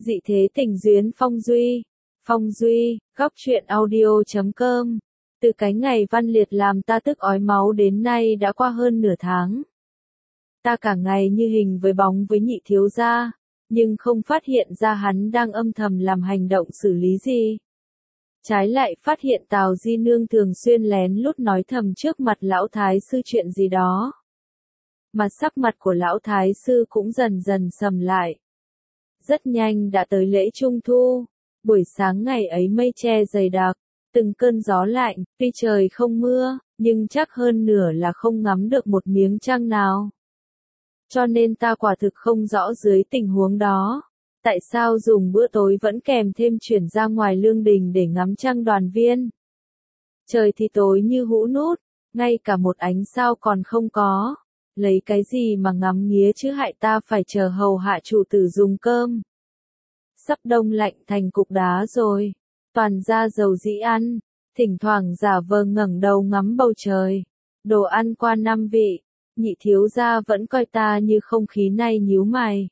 Dị thế tình duyên Phong Duy, góc truyện audio.com. Từ cái ngày Văn Liệt làm ta tức ói máu đến nay đã qua hơn nửa tháng. Ta cả ngày như hình với bóng với nhị thiếu gia, nhưng không phát hiện ra hắn đang âm thầm làm hành động xử lý gì. Trái lại phát hiện Tào Di Nương thường xuyên lén lút nói thầm trước mặt lão thái sư chuyện gì đó. Mà sắc mặt của lão thái sư cũng dần dần sầm lại. Rất nhanh đã tới lễ Trung Thu, buổi sáng ngày ấy mây che dày đặc, từng cơn gió lạnh, tuy trời không mưa, nhưng chắc hơn nửa là không ngắm được một miếng trăng nào. Cho nên ta quả thực không rõ dưới tình huống đó, tại sao dùng bữa tối vẫn kèm thêm chuyển ra ngoài lương đình để ngắm trăng đoàn viên. Trời thì tối như hũ nút, ngay cả một ánh sao còn không có. Lấy cái gì mà ngắm nghía chứ hại ta phải chờ hầu hạ chủ tử dùng cơm. Sắp đông lạnh thành cục đá rồi, toàn ra dầu dĩ ăn, thỉnh thoảng giả vờ ngẩng đầu ngắm bầu trời. Đồ ăn qua 5 vị, nhị thiếu gia vẫn coi ta như không khí này nhíu mày.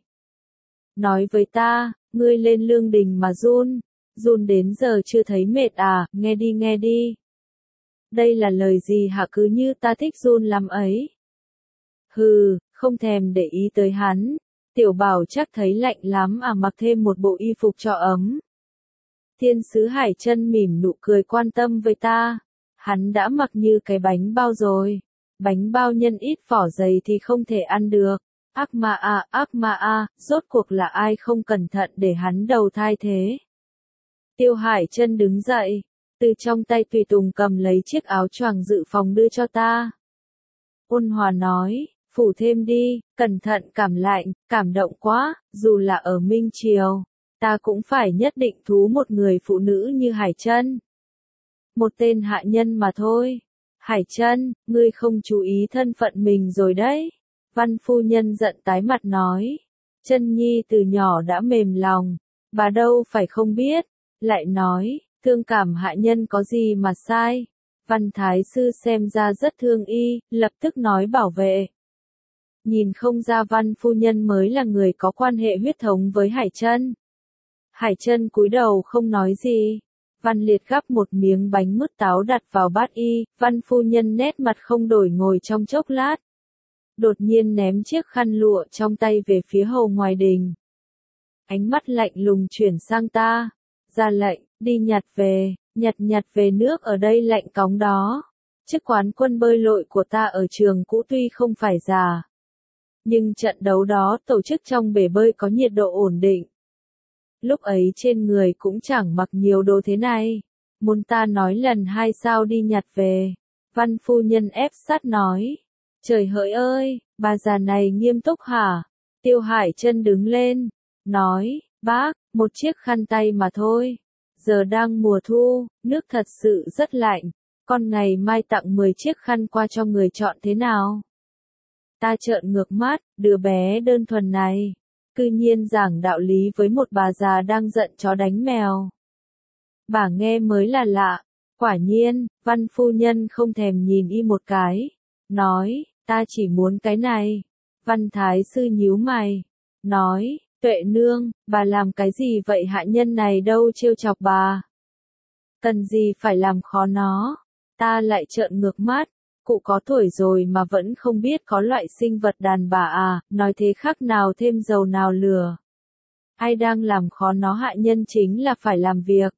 Nói với ta, ngươi lên lương đình mà run đến giờ chưa thấy mệt à, nghe đi. Đây là lời gì hả, cứ như ta thích run lắm ấy. Hừ, không thèm để ý tới hắn, tiểu bảo chắc thấy lạnh lắm à, mặc thêm một bộ y phục cho ấm. Thiên sứ Hải Chân mỉm nụ cười quan tâm với ta, hắn đã mặc như cái bánh bao rồi, bánh bao nhân ít vỏ dày thì không thể ăn được. Ác ma à, rốt cuộc là ai không cẩn thận để hắn đầu thai thế. Tiêu Hải Chân đứng dậy, từ trong tay tùy tùng cầm lấy chiếc áo choàng dự phòng đưa cho ta. Ôn hòa nói, phủ thêm đi, cẩn thận cảm lạnh, cảm động quá, dù là ở Minh Triều, ta cũng phải nhất định thú một người phụ nữ như Hải Chân. Một tên hạ nhân mà thôi. Hải Chân, ngươi không chú ý thân phận mình rồi đấy. Văn phu nhân giận tái mặt nói, Chân nhi từ nhỏ đã mềm lòng, bà đâu phải không biết, lại nói, thương cảm hạ nhân có gì mà sai. Văn thái sư xem ra rất thương y, lập tức nói bảo vệ. Nhìn không ra Văn phu nhân mới là người có quan hệ huyết thống với Hải Chân. Hải Chân cúi đầu không nói gì. Văn Liệt gắp một miếng bánh mứt táo đặt vào bát y, Văn phu nhân nét mặt không đổi ngồi trong chốc lát. Đột nhiên ném chiếc khăn lụa trong tay về phía hầu ngoài đình. Ánh mắt lạnh lùng chuyển sang ta, ra lệnh, đi nhặt về nước ở đây lạnh cóng đó. Chức quán quân bơi lội của ta ở trường cũ tuy không phải già, nhưng trận đấu đó tổ chức trong bể bơi có nhiệt độ ổn định. Lúc ấy trên người cũng chẳng mặc nhiều đồ thế này. Muốn ta nói lần 2 sao đi nhặt về. Văn phu nhân ép sát nói. Trời hỡi ơi, bà già này nghiêm túc hả? Tiêu Hải Chân đứng lên, nói, bác, một chiếc khăn tay mà thôi. Giờ đang mùa thu, nước thật sự rất lạnh. Con ngày mai tặng 10 chiếc khăn qua cho người chọn thế nào? Ta trợn ngược mắt, đứa bé đơn thuần này, cư nhiên giảng đạo lý với một bà già đang giận chó đánh mèo. Bà nghe mới là lạ. Quả nhiên, Văn phu nhân không thèm nhìn y một cái, nói, ta chỉ muốn cái này. Văn thái sư nhíu mày, nói, Tuệ nương, bà làm cái gì vậy, hạ nhân này đâu trêu chọc bà. Cần gì phải làm khó nó. Ta lại trợn ngược mắt, cụ có tuổi rồi mà vẫn không biết có loại sinh vật đàn bà à, nói thế khác nào thêm dầu nào lửa. Ai đang làm khó nó, hạ nhân chính là phải làm việc.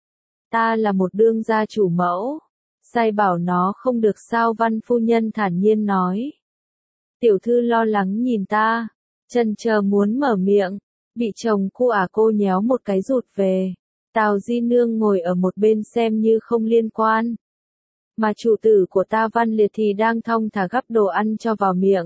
Ta là một đương gia chủ mẫu, sai bảo nó không được sao, Văn phu nhân thản nhiên nói. Tiểu thư lo lắng nhìn ta, chần chờ muốn mở miệng, bị chồng cô nhéo một cái rụt về. Tào Di Nương ngồi ở một bên xem như không liên quan. Mà chủ tử của ta Văn Liệt thì đang thong thả gắp đồ ăn cho vào miệng.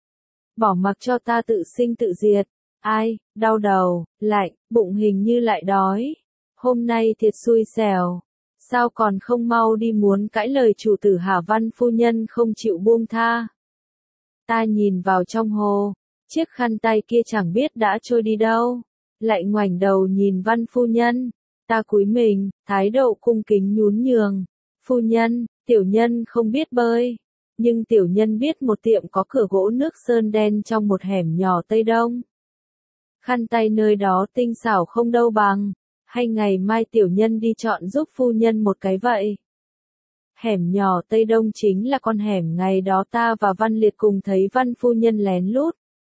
Bỏ mặc cho ta tự sinh tự diệt. Ai, đau đầu, lạnh, bụng hình như lại đói. Hôm nay thiệt xui xẻo. Sao còn không mau đi, muốn cãi lời chủ tử hả? Văn phu nhân không chịu buông tha. Ta nhìn vào trong hồ, chiếc khăn tay kia chẳng biết đã trôi đi đâu. Lại ngoảnh đầu nhìn Văn phu nhân. Ta cúi mình, thái độ cung kính nhún nhường. Phu nhân, tiểu nhân không biết bơi, nhưng tiểu nhân biết một tiệm có cửa gỗ nước sơn đen trong một hẻm nhỏ Tây Đông. khăn tay nơi đó tinh xảo không đâu bằng, hay ngày mai tiểu nhân đi chọn giúp phu nhân một cái vậy. Hẻm nhỏ Tây Đông chính là con hẻm ngày đó ta và Văn Liệt cùng thấy Văn phu nhân lén lút.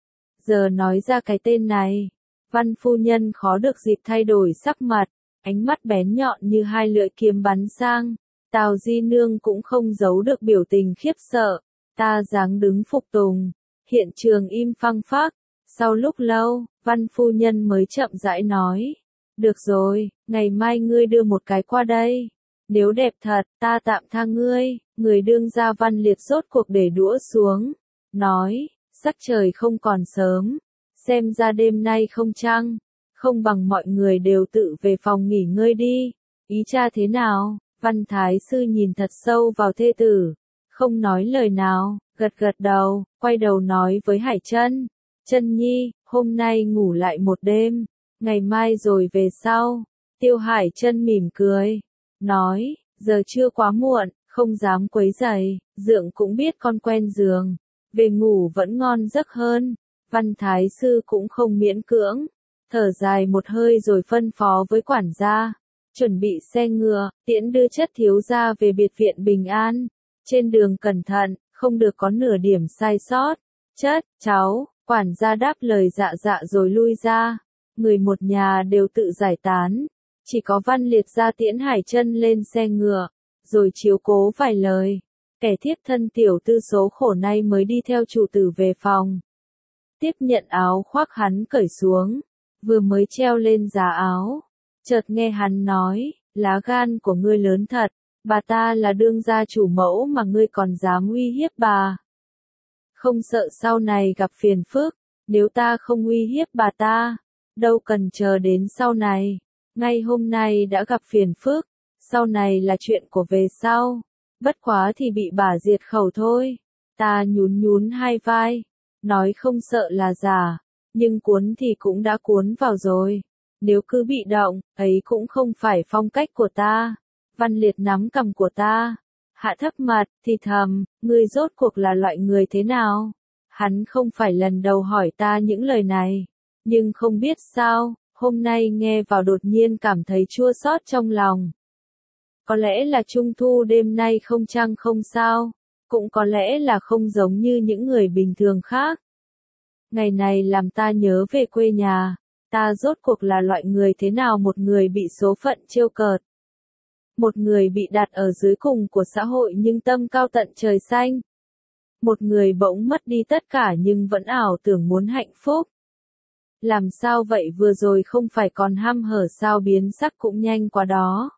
Giờ nói ra cái tên này, Văn phu nhân khó được dịp thay đổi sắc mặt, ánh mắt bén nhọn như hai lưỡi kiếm bắn sang. Tào Di Nương cũng không giấu được biểu tình khiếp sợ, ta dáng đứng phục tùng, hiện trường im phăng phắc. Sau lúc lâu, Văn phu nhân mới chậm rãi nói, được rồi, ngày mai ngươi đưa một cái qua đây. Nếu đẹp thật, ta tạm tha ngươi. Người đương gia Văn Liệt rốt cuộc để đũa xuống, nói, sắc trời không còn sớm, xem ra đêm nay không trăng, không bằng mọi người đều tự về phòng nghỉ ngơi đi. Ý cha thế nào? Văn Thái Sư nhìn thật sâu vào thê tử, không nói lời nào, gật gật đầu, quay đầu nói với Hải Trân, Trân Nhi, hôm nay ngủ lại một đêm, ngày mai rồi về sau. Tiêu Hải Trân mỉm cười, nói, giờ chưa quá muộn, không dám quấy rầy, dượng cũng biết con quen giường, về ngủ vẫn ngon giấc hơn. Văn Thái Sư cũng không miễn cưỡng, thở dài một hơi rồi phân phó với quản gia, chuẩn bị xe ngựa, tiễn đưa chất thiếu gia về biệt viện bình an. Trên đường cẩn thận, không được có nửa điểm sai sót. Chất, cháu, quản gia đáp lời dạ dạ rồi lui ra. Người một nhà đều tự giải tán. Chỉ có Văn Liệt ra tiễn Hải Trân lên xe ngựa, rồi chiếu cố vài lời. Kẻ thiếp thân tiểu tư số khổ nay mới đi theo chủ tử về phòng. Tiếp nhận áo khoác hắn cởi xuống, vừa mới treo lên giá áo. Chợt nghe hắn nói, lá gan của ngươi lớn thật, bà ta là đương gia chủ mẫu mà ngươi còn dám uy hiếp bà. Không sợ sau này gặp phiền phức, nếu ta không uy hiếp bà ta, đâu cần chờ đến sau này. Ngay hôm nay đã gặp phiền phức, sau này là chuyện của về sau, bất quá thì bị bà diệt khẩu thôi. Ta nhún nhún hai vai, nói không sợ là giả, nhưng cuốn thì cũng đã cuốn vào rồi. Nếu cứ bị động, ấy cũng không phải phong cách của ta. Văn Liệt nắm cằm của ta, hạ thấp mặt, thì thầm, ngươi rốt cuộc là loại người thế nào? Hắn không phải lần đầu hỏi ta những lời này, nhưng không biết sao, hôm nay nghe vào đột nhiên cảm thấy chua xót trong lòng. Có lẽ là trung thu đêm nay không trăng không sao, cũng có lẽ là không giống như những người bình thường khác. Ngày này làm ta nhớ về quê nhà. Ta rốt cuộc là loại người thế nào? Một người bị số phận trêu cợt, một người bị đặt ở dưới cùng của xã hội nhưng tâm cao tận trời xanh, một người bỗng mất đi tất cả nhưng vẫn ảo tưởng muốn hạnh phúc. Làm sao vậy? Vừa rồi không phải còn hăm hở sao? Biến sắc cũng nhanh quá đó.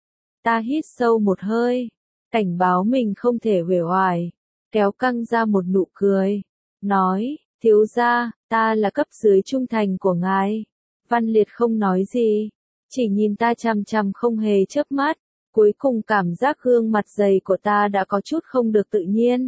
Ta hít sâu một hơi, cảnh báo mình không thể uể oải, kéo căng ra một nụ cười, nói, thiếu gia, ta là cấp dưới trung thành của ngài. Văn Liệt không nói gì, chỉ nhìn ta chằm chằm không hề chớp mắt, cuối cùng cảm giác gương mặt dày của ta đã có chút không được tự nhiên.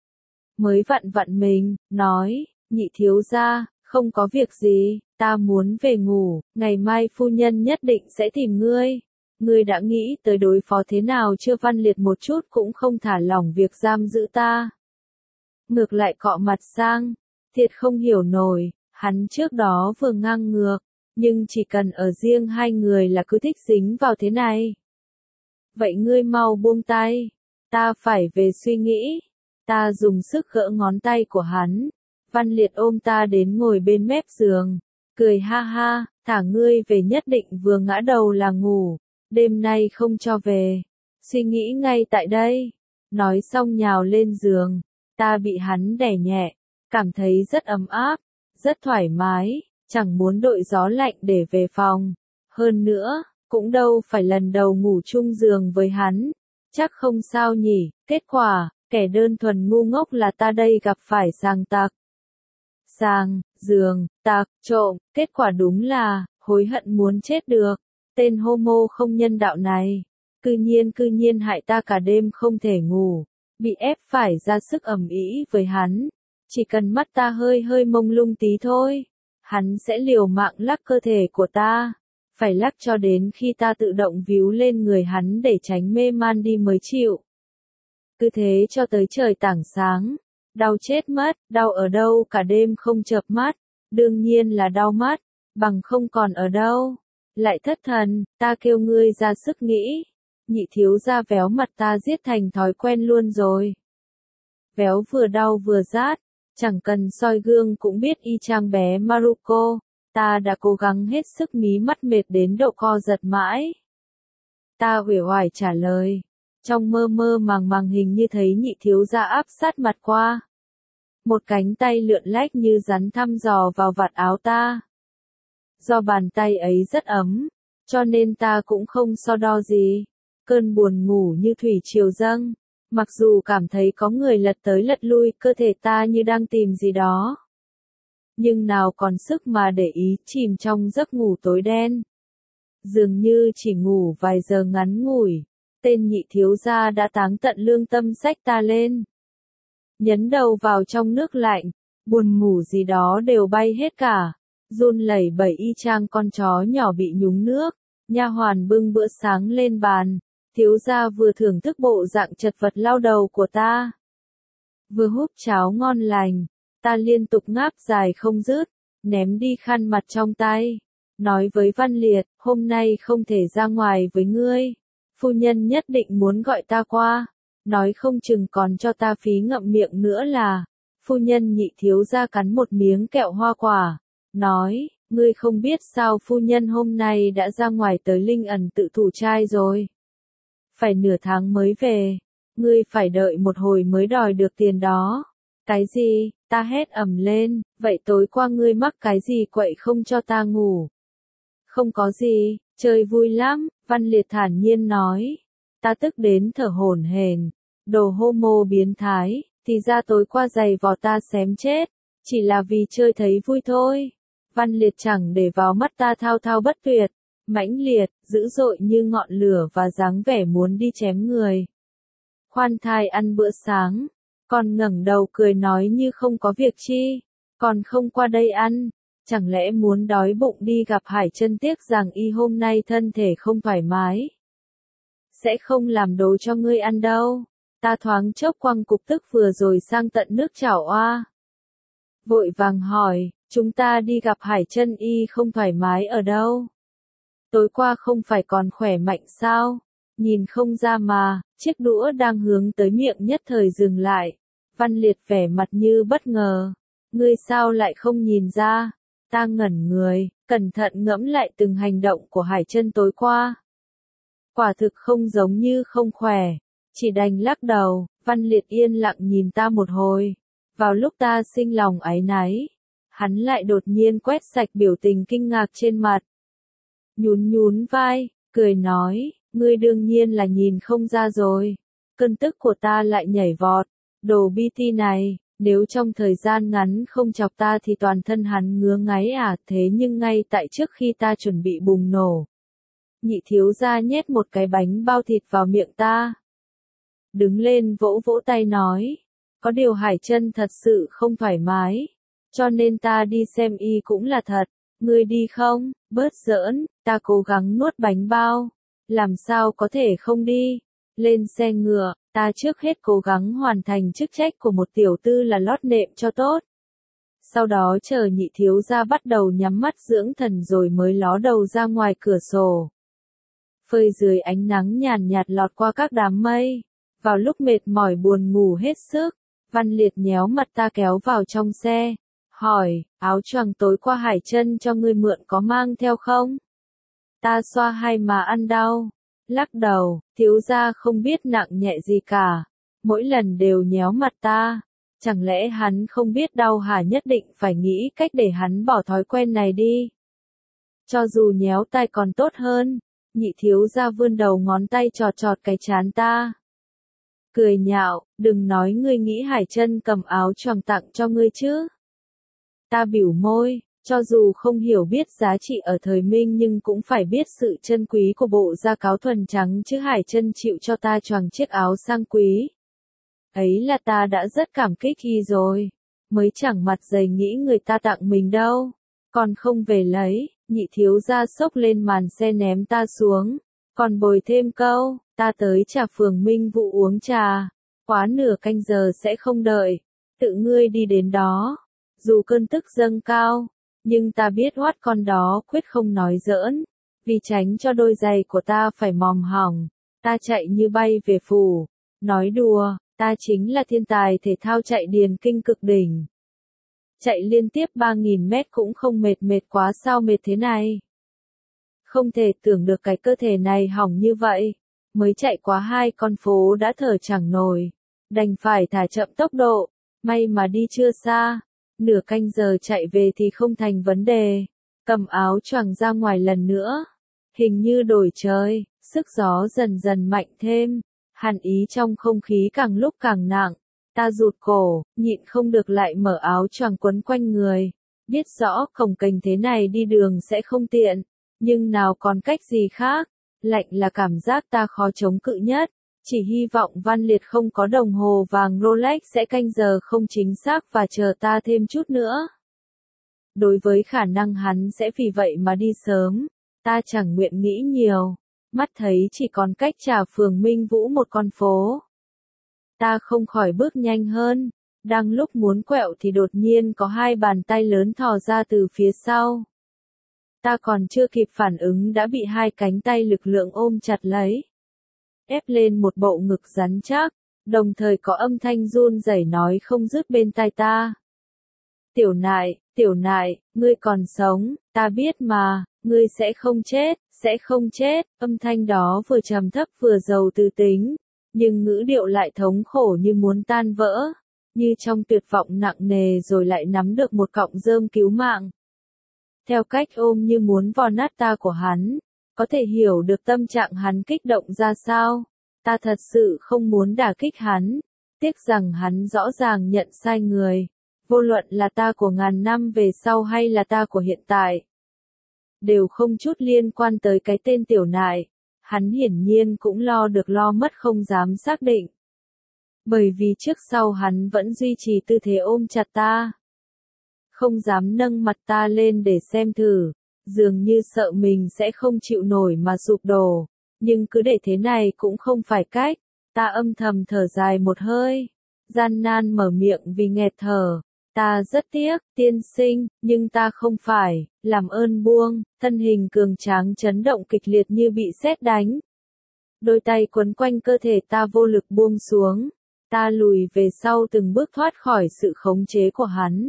Mới vặn vặn mình, nói, nhị thiếu gia, không có việc gì, ta muốn về ngủ, ngày mai phu nhân nhất định sẽ tìm ngươi. Ngươi đã nghĩ tới đối phó thế nào chưa? Văn Liệt một chút cũng không thả lỏng việc giam giữ ta. Ngược lại cọ mặt sang, thiệt không hiểu nổi, hắn trước đó vừa ngang ngược, nhưng chỉ cần ở riêng hai người là cứ thích dính vào thế này. Vậy ngươi mau buông tay, ta phải về suy nghĩ. Ta dùng sức gỡ ngón tay của hắn. Văn Liệt ôm ta đến ngồi bên mép giường, cười ha ha, thả ngươi về nhất định vừa ngã đầu là ngủ, đêm nay không cho về, suy nghĩ ngay tại đây. Nói xong nhào lên giường, ta bị hắn đè nhẹ, cảm thấy rất ấm áp, rất thoải mái, chẳng muốn đội gió lạnh để về phòng. Hơn nữa, cũng đâu phải lần đầu ngủ chung giường với hắn, chắc không sao nhỉ. Kết quả, kẻ đơn thuần ngu ngốc là ta đây gặp phải sàng tặc. Sàng, giường, tặc, trộm, kết quả đúng là, hối hận muốn chết được. Tên homo không nhân đạo này, cư nhiên hại ta cả đêm không thể ngủ, bị ép phải ra sức ầm ĩ với hắn. Chỉ cần mắt ta hơi hơi mông lung tí thôi, hắn sẽ liều mạng lắc cơ thể của ta, phải lắc cho đến khi ta tự động víu lên người hắn để tránh mê man đi mới chịu. Cứ thế cho tới trời tảng sáng, đau chết mất, đau ở đâu cả đêm không chợp mắt, đương nhiên là đau mắt, bằng không còn ở đâu. Lại thất thần, ta kêu ngươi ra sức nghĩ. Nhị thiếu gia véo mặt ta giết thành thói quen luôn rồi. Véo vừa đau vừa rát, chẳng cần soi gương cũng biết y chang bé Maruko. Ta đã cố gắng hết sức mí mắt mệt đến độ co giật mãi. Ta uể oải trả lời. Trong mơ mơ màng màng hình như thấy nhị thiếu gia áp sát mặt qua. Một cánh tay lượn lách như rắn thăm dò vào vạt áo ta. Do bàn tay ấy rất ấm, cho nên ta cũng không so đo gì. Cơn buồn ngủ như thủy triều dâng. Mặc dù cảm thấy có người lật tới lật lui, cơ thể ta như đang tìm gì đó. Nhưng nào còn sức mà để ý, chìm trong giấc ngủ tối đen. Dường như chỉ ngủ vài giờ ngắn ngủi, tên nhị thiếu gia đã táng tận lương tâm xách ta lên. Nhấn đầu vào trong nước lạnh, buồn ngủ gì đó đều bay hết cả, run lẩy bẩy y chang con chó nhỏ bị nhúng nước. Nha hoàn bưng bữa sáng lên bàn, thiếu gia vừa thưởng thức bộ dạng chật vật lao đầu của ta, vừa húp cháo ngon lành. Ta liên tục ngáp dài không dứt, ném đi khăn mặt trong tay, nói với Văn Liệt, hôm nay không thể ra ngoài với ngươi, phu nhân nhất định muốn gọi ta qua, nói không chừng còn cho ta phí ngậm miệng nữa là. Phu nhân nhị thiếu gia cắn một miếng kẹo hoa quả, nói, ngươi không biết sao phu nhân hôm nay đã ra ngoài tới Linh Ẩn tự thủ trai rồi. Phải nửa tháng mới về, ngươi phải đợi một hồi mới đòi được tiền đó. Cái gì? Ta hét ầm lên, vậy tối qua ngươi mắc cái gì quậy không cho ta ngủ? Không có gì, chơi vui lắm, Văn Liệt thản nhiên nói. Ta tức đến thở hổn hển, đồ homo biến thái, thì ra tối qua giày vò ta xém chết, chỉ là vì chơi thấy vui thôi. Văn Liệt chẳng để vào mắt ta thao thao bất tuyệt, mãnh liệt, dữ dội như ngọn lửa và dáng vẻ muốn đi chém người. Khoan thai ăn bữa sáng. Còn ngẩng đầu cười nói như không có việc chi, còn không qua đây ăn, chẳng lẽ muốn đói bụng đi gặp Hải Chân tiếc rằng y hôm nay thân thể không thoải mái. Sẽ không làm đồ cho ngươi ăn đâu, ta thoáng chốc quăng cục tức vừa rồi sang tận nước chảo oa. Vội vàng hỏi, chúng ta đi gặp Hải Chân y không thoải mái ở đâu? Tối qua không phải còn khỏe mạnh sao? Nhìn không ra mà, chiếc đũa đang hướng tới miệng nhất thời dừng lại. Văn Liệt vẻ mặt như bất ngờ. Ngươi sao lại không nhìn ra? Ta ngẩn người, cẩn thận ngẫm lại từng hành động của Hải Chân tối qua. Quả thực không giống như không khỏe. Chỉ đành lắc đầu, Văn Liệt yên lặng nhìn ta một hồi. Vào lúc ta sinh lòng áy náy, hắn lại đột nhiên quét sạch biểu tình kinh ngạc trên mặt. Nhún nhún vai, cười nói, ngươi đương nhiên là nhìn không ra rồi. Cơn tức của ta lại nhảy vọt. Đồ BT này, nếu trong thời gian ngắn không chọc ta thì toàn thân hắn ngứa ngáy à, thế nhưng ngay tại trước khi ta chuẩn bị bùng nổ. Nhị thiếu gia nhét một cái bánh bao thịt vào miệng ta. Đứng lên vỗ vỗ tay nói, có điều Hải Chân thật sự không thoải mái, cho nên ta đi xem y cũng là thật, ngươi đi không? Bớt giỡn, ta cố gắng nuốt bánh bao, làm sao có thể không đi? Lên xe ngựa, ta trước hết cố gắng hoàn thành chức trách của một tiểu tư là lót nệm cho tốt. Sau đó chờ nhị thiếu gia bắt đầu nhắm mắt dưỡng thần rồi mới ló đầu ra ngoài cửa sổ. Phơi dưới ánh nắng nhàn nhạt lọt qua các đám mây. Vào lúc mệt mỏi buồn ngủ hết sức, Văn Liệt nhéo mặt ta kéo vào trong xe. Hỏi, áo choàng tối qua Hải Chân cho ngươi mượn có mang theo không? Ta xoa hai má ăn đau. Lắc đầu, thiếu gia không biết nặng nhẹ gì cả. Mỗi lần đều nhéo mặt ta. Chẳng lẽ hắn không biết đau hả? Nhất định phải nghĩ cách để hắn bỏ thói quen này đi. Cho dù nhéo tay còn tốt hơn. Nhị thiếu gia vươn đầu ngón tay chọt chọt cái trán ta. Cười nhạo, đừng nói ngươi nghĩ Hải Chân cầm áo choàng tặng cho ngươi chứ. Ta bỉu môi. Cho dù không hiểu biết giá trị ở thời Minh nhưng cũng phải biết sự chân quý của bộ da cáo thuần trắng chứ. Hải Chân chịu cho ta choàng chiếc áo sang quý. Ấy là ta đã rất cảm kích y rồi. Mới chẳng mặt dày nghĩ người ta tặng mình đâu. Còn không về lấy, nhị thiếu gia xốc lên màn xe ném ta xuống. Còn bồi thêm câu, ta tới trà phường Minh Vũ uống trà. Quá nửa canh giờ sẽ không đợi. Tự ngươi đi đến đó. Dù cơn tức dâng cao. Nhưng ta biết Hoắt con đó quyết không nói giỡn. Vì tránh cho đôi giày của ta phải mòm hỏng, ta chạy như bay về phủ. Nói đùa, ta chính là thiên tài thể thao chạy điền kinh cực đỉnh. Chạy liên tiếp 3.000 mét cũng không mệt quá sao mệt thế này. Không thể tưởng được cái cơ thể này hỏng như vậy. Mới chạy quá 2 con phố đã thở chẳng nổi. Đành phải thả chậm tốc độ. May mà đi chưa xa. Nửa canh giờ chạy về thì không thành vấn đề. Cầm áo choàng ra ngoài lần nữa. Hình như đổi trời, sức gió dần dần mạnh thêm. Hàn ý trong không khí càng lúc càng nặng. Ta rụt cổ, nhịn không được lại mở áo choàng quấn quanh người. Biết rõ cồng kềnh thế này đi đường sẽ không tiện. Nhưng nào còn cách gì khác. Lạnh là cảm giác ta khó chống cự nhất. Chỉ hy vọng Văn Liệt không có đồng hồ vàng Rolex sẽ canh giờ không chính xác và chờ ta thêm chút nữa. Đối với khả năng hắn sẽ vì vậy mà đi sớm, ta chẳng nguyện nghĩ nhiều. Mắt thấy chỉ còn cách Trà Phường Minh Vũ một con phố. Ta không khỏi bước nhanh hơn. Đang lúc muốn quẹo thì đột nhiên có 2 bàn tay lớn thò ra từ phía sau. Ta còn chưa kịp phản ứng đã bị 2 cánh tay lực lượng ôm chặt lấy. Ép lên một bộ ngực rắn chắc, đồng thời có âm thanh run rẩy nói không dứt bên tai ta. Tiểu nại, ngươi còn sống, ta biết mà, ngươi sẽ không chết, âm thanh đó vừa trầm thấp vừa giàu tư tính, nhưng ngữ điệu lại thống khổ như muốn tan vỡ, như trong tuyệt vọng nặng nề rồi lại nắm được một cọng rơm cứu mạng. Theo cách ôm như muốn vò nát ta của hắn, có thể hiểu được tâm trạng hắn kích động ra sao. Ta thật sự không muốn đả kích hắn, tiếc rằng hắn rõ ràng nhận sai người. Vô luận là ta của ngàn năm về sau hay là ta của hiện tại, đều không chút liên quan tới cái tên tiểu nại. Hắn hiển nhiên cũng lo được lo mất không dám xác định. Bởi vì trước sau hắn vẫn duy trì tư thế ôm chặt ta. Không dám nâng mặt ta lên để xem thử, dường như sợ mình sẽ không chịu nổi mà sụp đổ. Nhưng cứ để thế này cũng không phải cách. Ta âm thầm thở dài một hơi, gian nan mở miệng vì nghẹt thở. Ta rất tiếc, tiên sinh, nhưng ta không phải, làm ơn buông. Thân hình cường tráng chấn động kịch liệt như bị sét đánh. Đôi tay quấn quanh cơ thể ta vô lực buông xuống. Ta lùi về sau từng bước thoát khỏi sự khống chế của hắn.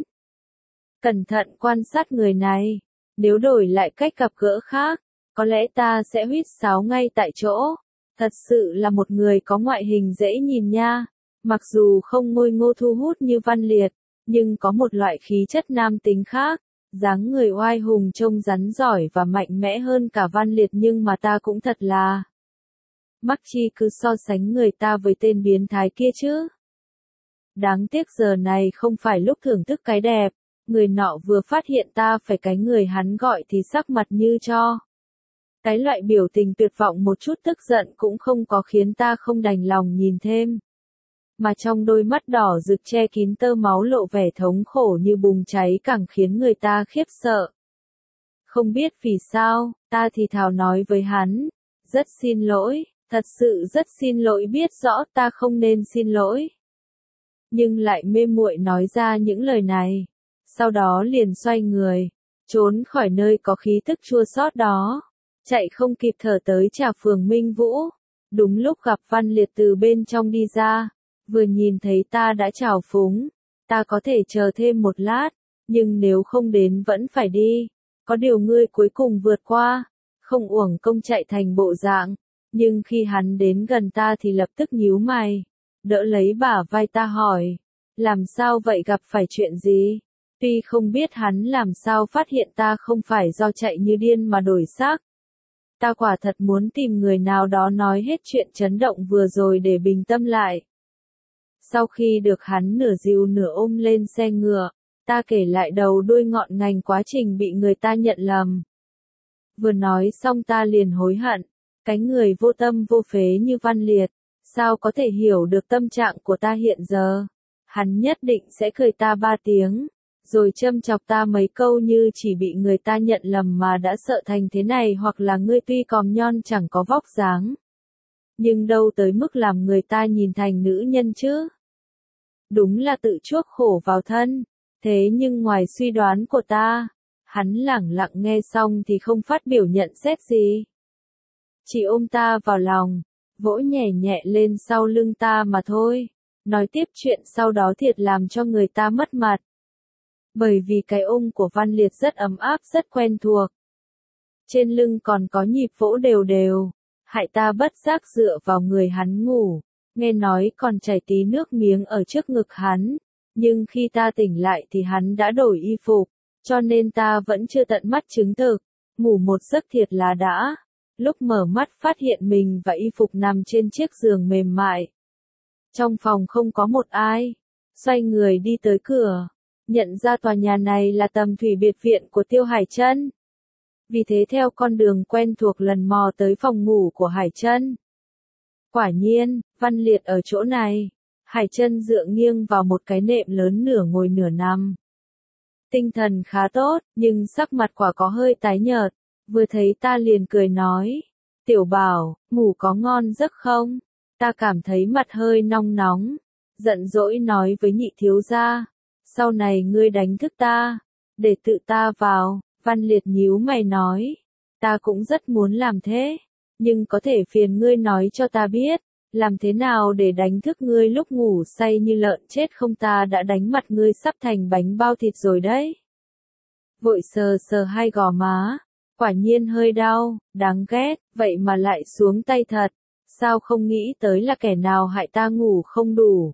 Cẩn thận quan sát người này. Nếu đổi lại cách gặp gỡ khác, có lẽ ta sẽ huýt sáo ngay tại chỗ. Thật sự là một người có ngoại hình dễ nhìn nha. Mặc dù không ngôi ngô thu hút như Văn Liệt, nhưng có một loại khí chất nam tính khác. Dáng người oai hùng trông rắn giỏi và mạnh mẽ hơn cả Văn Liệt, nhưng mà ta cũng thật là mắc chi cứ so sánh người ta với tên biến thái kia chứ. Đáng tiếc giờ này không phải lúc thưởng thức cái đẹp. Người nọ vừa phát hiện ta phải cái người hắn gọi thì sắc mặt như tro. Cái loại biểu tình tuyệt vọng một chút tức giận cũng không có khiến ta không đành lòng nhìn thêm. Mà trong đôi mắt đỏ rực che kín tơ máu lộ vẻ thống khổ như bùng cháy càng khiến người ta khiếp sợ. Không biết vì sao, ta thì thào nói với hắn. Rất xin lỗi, thật sự rất xin lỗi, biết rõ ta không nên xin lỗi. Nhưng lại mê muội nói ra những lời này. Sau đó liền xoay người, trốn khỏi nơi có khí tức chua xót đó. Chạy không kịp thở tới Trà Phường Minh Vũ. Đúng lúc gặp Văn Liệt từ bên trong đi ra. Vừa nhìn thấy ta đã trào phúng. Ta có thể chờ thêm một lát, nhưng nếu không đến vẫn phải đi. Có điều ngươi cuối cùng vượt qua, không uổng công chạy thành bộ dạng. Nhưng khi hắn đến gần ta thì lập tức nhíu mày, đỡ lấy bả vai ta hỏi. Làm sao vậy, gặp phải chuyện gì? Tuy không biết hắn làm sao phát hiện ta không phải do chạy như điên mà đổi xác. Ta quả thật muốn tìm người nào đó nói hết chuyện chấn động vừa rồi để bình tâm lại. Sau khi được hắn nửa dìu nửa ôm lên xe ngựa, ta kể lại đầu đuôi ngọn ngành quá trình bị người ta nhận lầm. Vừa nói xong ta liền hối hận, cái người vô tâm vô phế như Văn Liệt, sao có thể hiểu được tâm trạng của ta hiện giờ. Hắn nhất định sẽ cười ta 3 tiếng, rồi châm chọc ta mấy câu như chỉ bị người ta nhận lầm mà đã sợ thành thế này, hoặc là ngươi tuy còm nhon chẳng có vóc dáng, nhưng đâu tới mức làm người ta nhìn thành nữ nhân chứ. Đúng là tự chuốc khổ vào thân. Thế nhưng ngoài suy đoán của ta, Hắn lẳng lặng nghe xong thì không phát biểu nhận xét gì. Chỉ ôm ta vào lòng, vỗ nhẹ nhẹ lên sau lưng ta mà thôi. Nói tiếp chuyện sau đó thiệt làm cho người ta mất mặt. Bởi vì cái ôm của Văn Liệt rất ấm áp rất quen thuộc. Trên lưng còn có nhịp vỗ đều đều, hại ta bất giác dựa vào người hắn ngủ, nghe nói còn chảy tí nước miếng ở trước ngực hắn, nhưng khi ta tỉnh lại thì hắn đã đổi y phục, cho nên ta vẫn chưa tận mắt chứng thực, ngủ một giấc thiệt là đã. Lúc mở mắt phát hiện mình và y phục nằm trên chiếc giường mềm mại. Trong phòng không có một ai, xoay người đi tới cửa, nhận ra tòa nhà này là Tầm Thủy biệt viện của Tiêu Hải Trân. Vì thế theo con đường quen thuộc lần mò tới phòng ngủ của Hải Trân. Quả nhiên, Văn Liệt ở chỗ này. Hải Trân dựa nghiêng vào một cái nệm lớn nửa ngồi nửa nằm. Tinh thần khá tốt, nhưng sắc mặt quả có hơi tái nhợt. Vừa thấy ta liền cười nói. Tiểu Bảo, ngủ có ngon giấc không? Ta cảm thấy mặt hơi nong nóng. Giận dỗi nói với nhị thiếu gia. Sau này ngươi đánh thức ta. Để tự ta vào. Văn Liệt nhíu mày nói. Ta cũng rất muốn làm thế. Nhưng có thể phiền ngươi nói cho ta biết. Làm thế nào để đánh thức ngươi lúc ngủ say như lợn chết không, ta đã đánh mặt ngươi sắp thành bánh bao thịt rồi đấy. Vội sờ sờ hai gò má. Quả nhiên hơi đau, đáng ghét, vậy mà lại xuống tay thật. Sao không nghĩ tới là kẻ nào hại ta ngủ không đủ.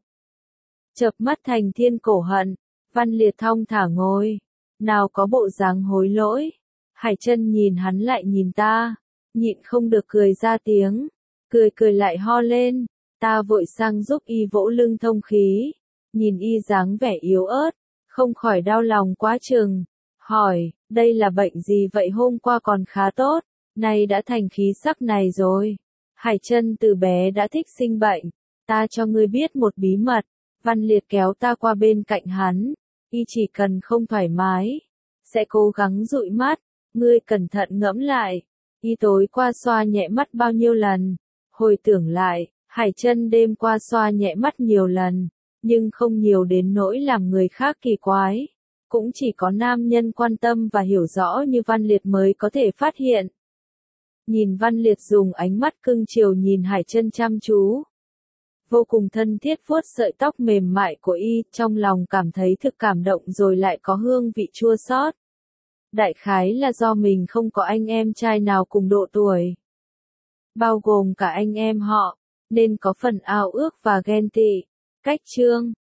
Chợp mắt thành thiên cổ hận. Văn Liệt thong thả ngồi. Nào có bộ dáng hối lỗi. Hải Trân nhìn hắn lại nhìn ta. Nhịn không được cười ra tiếng. Cười lại ho lên. Ta vội sang giúp y vỗ lưng thông khí. Nhìn y dáng vẻ yếu ớt. Không khỏi đau lòng quá chừng. Hỏi, đây là bệnh gì vậy, hôm qua còn khá tốt. Nay đã thành khí sắc này rồi. Hải Trân từ bé đã thích sinh bệnh. Ta cho ngươi biết một bí mật. Văn Liệt kéo ta qua bên cạnh hắn. Y chỉ cần không thoải mái. Sẽ cố gắng dụi mắt. Ngươi cẩn thận ngẫm lại. Y tối qua xoa nhẹ mắt bao nhiêu lần. Hồi tưởng lại, Hải Trân đêm qua xoa nhẹ mắt nhiều lần. Nhưng không nhiều đến nỗi làm người khác kỳ quái. Cũng chỉ có nam nhân quan tâm và hiểu rõ như Văn Liệt mới có thể phát hiện. Nhìn Văn Liệt dùng ánh mắt cưng chiều nhìn Hải Trân chăm chú. Vô cùng thân thiết vuốt sợi tóc mềm mại của y, trong lòng cảm thấy thực cảm động rồi lại có hương vị chua xót. Đại khái là do mình không có anh em trai nào cùng độ tuổi. Bao gồm cả anh em họ, nên có phần ao ước và ghen tị. Cách chương